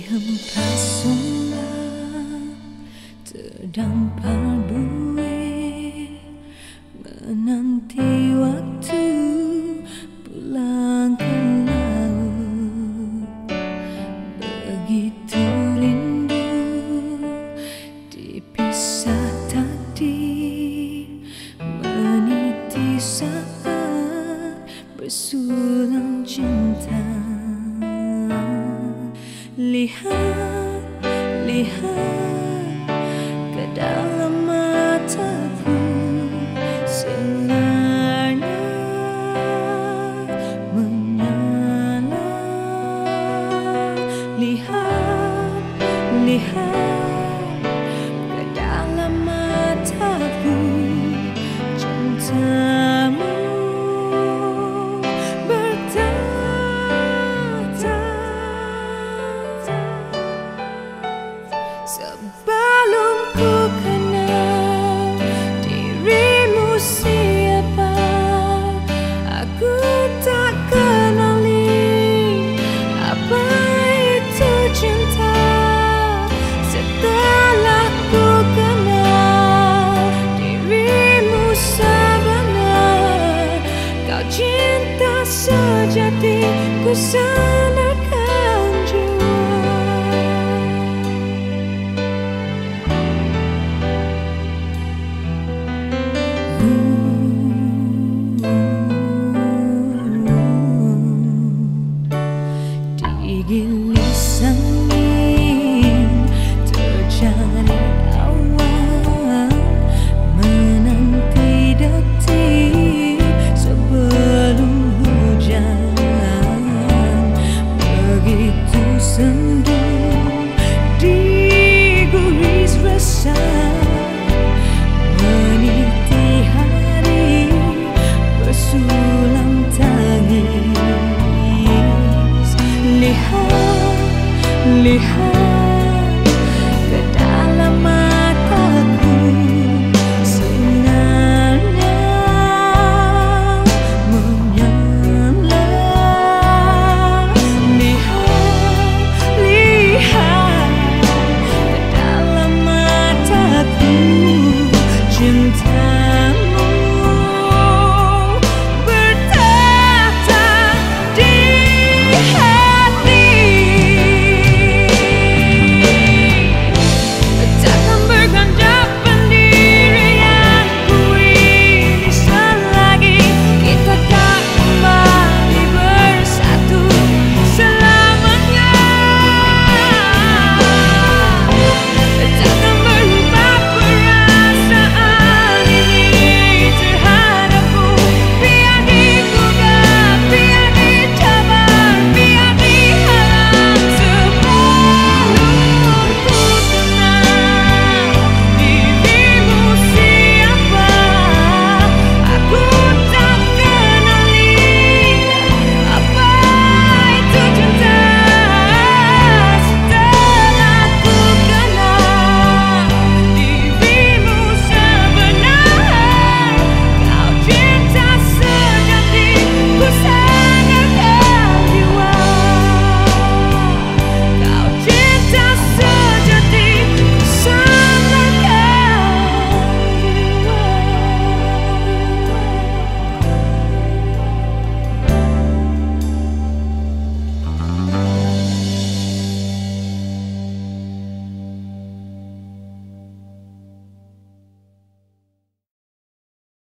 hempas ombak terdampar buih, menanti waktu pulang ke laut. Begitu rindu dipisah takdir, meniti saat bersulang cinta. Lihat, lihat ke dalam mataku, sinarnya menyala. Lihat, lihat ke dalam mataku, cintamu sebelum ku kenal dirimu siapa. Aku tak kenali apa itu cinta. Setelah ku kenal dirimu sebenar, kau cinta sejati, ku sandarkan jiwa. Digilis angin, terjadi awan, menanti detik sebelum hujan. Begitu sendu diguris resah, meniti hari bersulam tangis. Lihat, lihat